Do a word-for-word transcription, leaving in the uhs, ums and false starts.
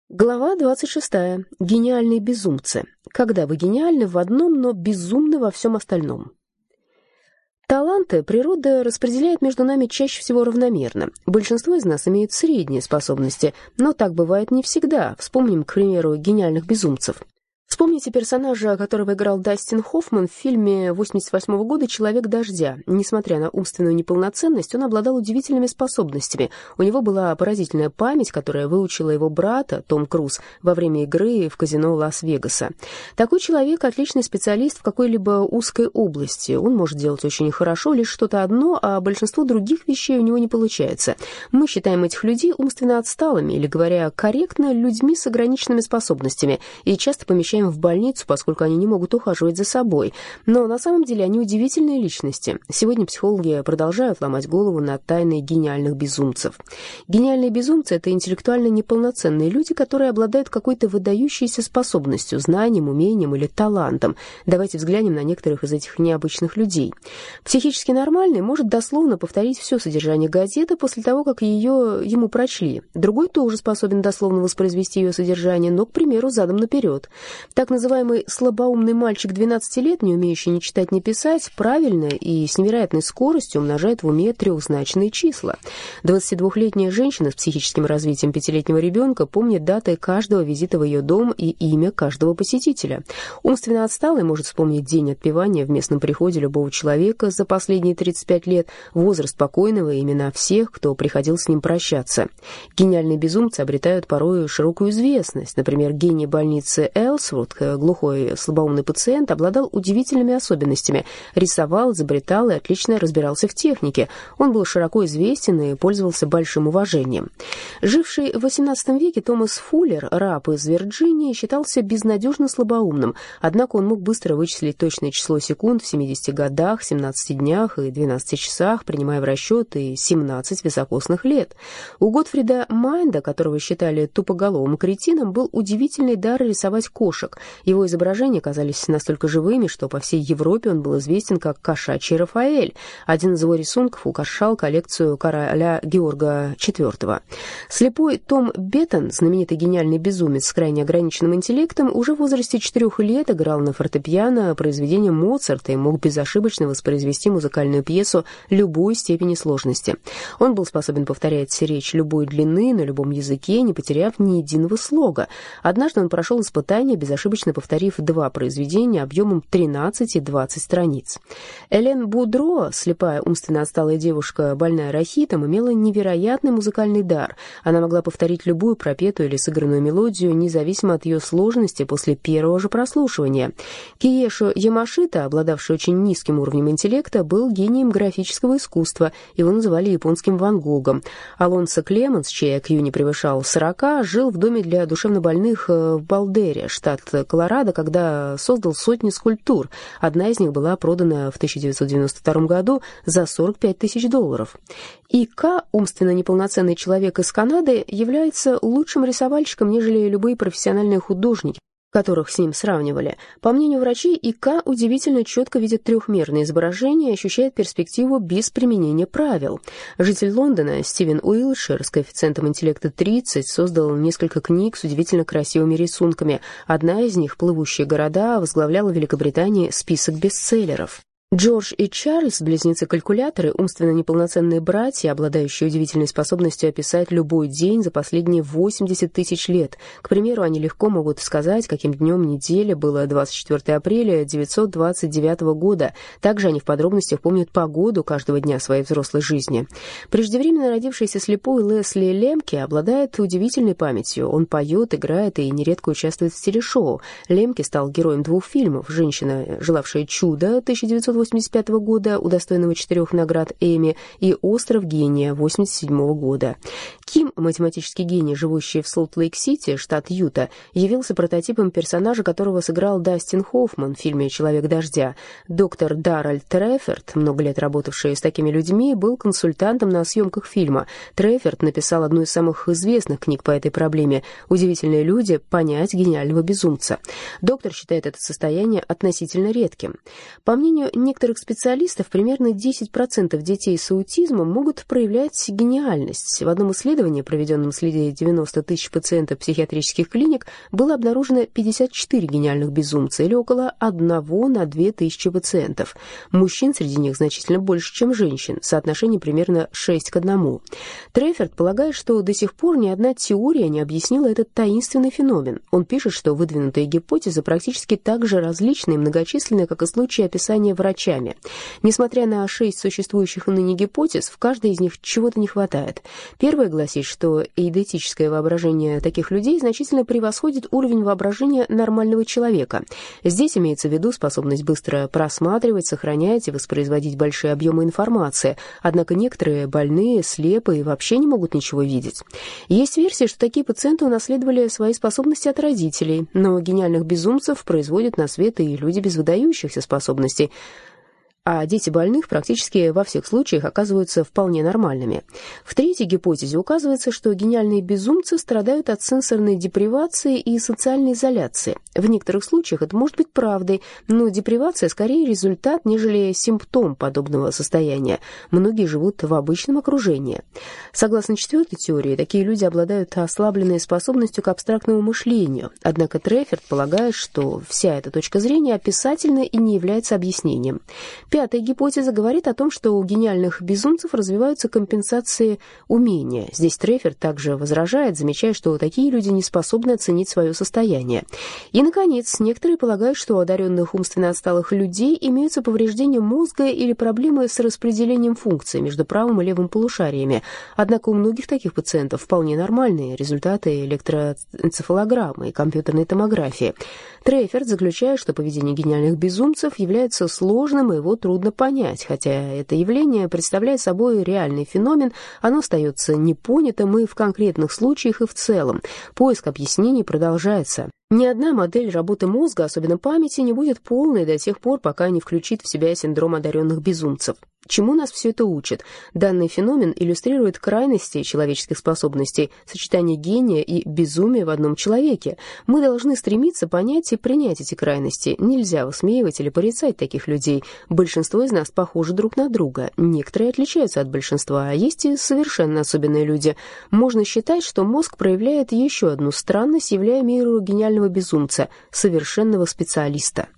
Глава двадцать шестая. Гениальные безумцы. Когда вы гениальны в одном, но безумны во всем остальном. Таланты природа распределяет между нами чаще всего равномерно. Большинство из нас имеют средние способности, но так бывает не всегда. Вспомним, к примеру, гениальных безумцев. Вспомните персонажа, которого играл Дастин Хоффман в фильме восемьдесят восьмого года «Человек дождя». Несмотря на умственную неполноценность, он обладал удивительными способностями. У него была поразительная память, которая выучила его брата, Том Круз, во время игры в казино Лас-Вегаса. Такой человек – отличный специалист в какой-либо узкой области. Он может делать очень хорошо лишь что-то одно, а большинство других вещей у него не получается. Мы считаем этих людей умственно отсталыми, или, говоря корректно, людьми с ограниченными способностями, и часто помещаем в больницу, поскольку они не могут ухаживать за собой. Но на самом деле они удивительные личности. Сегодня психологи продолжают ломать голову над тайной гениальных безумцев. Гениальные безумцы – это интеллектуально неполноценные люди, которые обладают какой-то выдающейся способностью, знанием, умением или талантом. Давайте взглянем на некоторых из этих необычных людей. Психически нормальный может дословно повторить все содержание газеты после того, как ее ему прочли. Другой тоже способен дословно воспроизвести ее содержание, но, к примеру, задом наперед. Так называемый слабоумный мальчик двенадцати лет, не умеющий ни читать, ни писать, правильно и с невероятной скоростью умножает в уме трехзначные числа. двадцатидвухлетняя женщина с психическим развитием пятилетнего ребенка помнит даты каждого визита в ее дом и имя каждого посетителя. Умственно отсталый может вспомнить день отпевания в местном приходе любого человека за последние тридцать пять лет, возраст покойного и имена всех, кто приходил с ним прощаться. Гениальные безумцы обретают порой широкую известность. Например, гений больницы Элсворт, глухой слабоумный пациент, обладал удивительными особенностями. Рисовал, изобретал и отлично разбирался в технике. Он был широко известен и пользовался большим уважением. Живший в восемнадцатом веке Томас Фуллер, раб из Вирджинии, считался безнадежно слабоумным, однако он мог быстро вычислить точное число секунд в семидесяти годах, семнадцати днях и двенадцати часах, принимая в расчет и семнадцать високосных лет. У Готфрида Майнда, которого считали тупоголовым кретином, был удивительный дар рисовать кошек. Его изображения казались настолько живыми, что по всей Европе он был известен как кошачий Рафаэль. Один из его рисунков украшал коллекцию короля Георга четвёртого. Слепой Том Беттон, знаменитый гениальный безумец с крайне ограниченным интеллектом, уже в возрасте четырех лет играл на фортепиано произведения Моцарта и мог безошибочно воспроизвести музыкальную пьесу любой степени сложности. Он был способен повторять речь любой длины на любом языке, не потеряв ни единого слога. Однажды он прошел испытание, безошибочно повторив два произведения объемом тринадцать и двадцать страниц. Элен Будро, слепая умственно отсталая девушка, больная рахитом, имела невероятный музыкальный дар. Она могла повторить любую пропетую или сыгранную мелодию, независимо от ее сложности, после первого же прослушивания. Киешо Ямашита, обладавший очень низким уровнем интеллекта, был гением графического искусства. Его называли японским Ван Гогом. Алонсо Клеменс, чей ай кью не превышал сорока, жил в доме для душевнобольных в Балдере, штат Колорадо, когда создал сотни скульптур. Одна из них была продана в тысяча девятьсот девяносто втором году за сорок пять тысяч долларов. Ика, умственно неполноценный человек из Канады, является лучшим рисовальщиком, нежели любые профессиональные художники, которых с ним сравнивали. По мнению врачей, ИК удивительно четко видит трехмерные изображения и ощущает перспективу без применения правил. Житель Лондона Стивен Уилшир с коэффициентом интеллекта тридцать создал несколько книг с удивительно красивыми рисунками. Одна из них, «Плывущие города», возглавляла в Великобритании список бестселлеров. Джордж и Чарльз, близнецы-калькуляторы, умственно неполноценные братья, обладающие удивительной способностью описать любой день за последние восемьдесят тысяч лет. К примеру, они легко могут сказать, каким днем недели было двадцать четвёртого апреля девятьсот двадцать девятого года. Также они в подробностях помнят погоду каждого дня своей взрослой жизни. Преждевременно родившийся слепой Лесли Лемке обладает удивительной памятью. Он поет, играет и нередко участвует в телешоу. Лемке стал героем двух фильмов: «Женщина, желавшая чуда» тысяча девятьсот восемьдесят пятого года, удостоенного четырех наград Эмми, и «Остров гения» восемьдесят седьмого года. Ким, математический гений, живущий в Солт-Лейк-Сити, штат Юта, явился прототипом персонажа, которого сыграл Дастин Хоффман в фильме «Человек дождя». Доктор Дарральд Треферт, много лет работавший с такими людьми, был консультантом на съемках фильма. Треферт написал одну из самых известных книг по этой проблеме «Удивительные люди. Понять гениального безумца». Доктор считает это состояние относительно редким. По мнению некоторых специалистов примерно десять процентов детей с аутизмом могут проявлять гениальность. В одном исследовании, проведенном среди девяноста тысяч пациентов психиатрических клиник, было обнаружено пятьдесят четыре гениальных безумца, или около одного на две тысячи пациентов. Мужчин среди них значительно больше, чем женщин, соотношение примерно шесть к одному. Треферт полагает, что до сих пор ни одна теория не объяснила этот таинственный феномен. Он пишет, что выдвинутые гипотезы практически так же различны и многочисленны, как и случаи описания врачами. Несмотря на шесть существующих ныне гипотез, в каждой из них чего-то не хватает. Первая гласит, что эйдетическое воображение таких людей значительно превосходит уровень воображения нормального человека. Здесь имеется в виду способность быстро просматривать, сохранять и воспроизводить большие объемы информации. Однако некоторые больные, слепые, вообще не могут ничего видеть. Есть версия, что такие пациенты унаследовали свои способности от родителей, но гениальных безумцев производят на свет и люди без выдающихся способностей, а дети больных практически во всех случаях оказываются вполне нормальными. В третьей гипотезе указывается, что гениальные безумцы страдают от сенсорной депривации и социальной изоляции. В некоторых случаях это может быть правдой, но депривация скорее результат, нежели симптом подобного состояния. Многие живут в обычном окружении. Согласно четвертой теории, такие люди обладают ослабленной способностью к абстрактному мышлению. Однако Треферт полагает, что вся эта точка зрения описательна и не является объяснением. Пятая гипотеза говорит о том, что у гениальных безумцев развиваются компенсации умения. Здесь Треферт также возражает, замечая, что такие люди не способны оценить свое состояние. И, наконец, некоторые полагают, что у одаренных умственно отсталых людей имеются повреждения мозга или проблемы с распределением функций между правым и левым полушариями. Однако у многих таких пациентов вполне нормальные результаты электроэнцефалограммы и компьютерной томографии. Треферт заключает, что поведение гениальных безумцев является сложным, и его трудно понять. Хотя это явление представляет собой реальный феномен, оно остается непонятым и в конкретных случаях, и в целом. Поиск объяснений продолжается. Ни одна модель работы мозга, особенно памяти, не будет полной до тех пор, пока не включит в себя синдром одаренных безумцев. Чему нас все это учит? Данный феномен иллюстрирует крайности человеческих способностей, сочетание гения и безумия в одном человеке. Мы должны стремиться понять и принять эти крайности. Нельзя высмеивать или порицать таких людей. Большинство из нас похожи друг на друга. Некоторые отличаются от большинства, а есть и совершенно особенные люди. Можно считать, что мозг проявляет еще одну странность, являя миру гениального безумца, совершенного специалиста.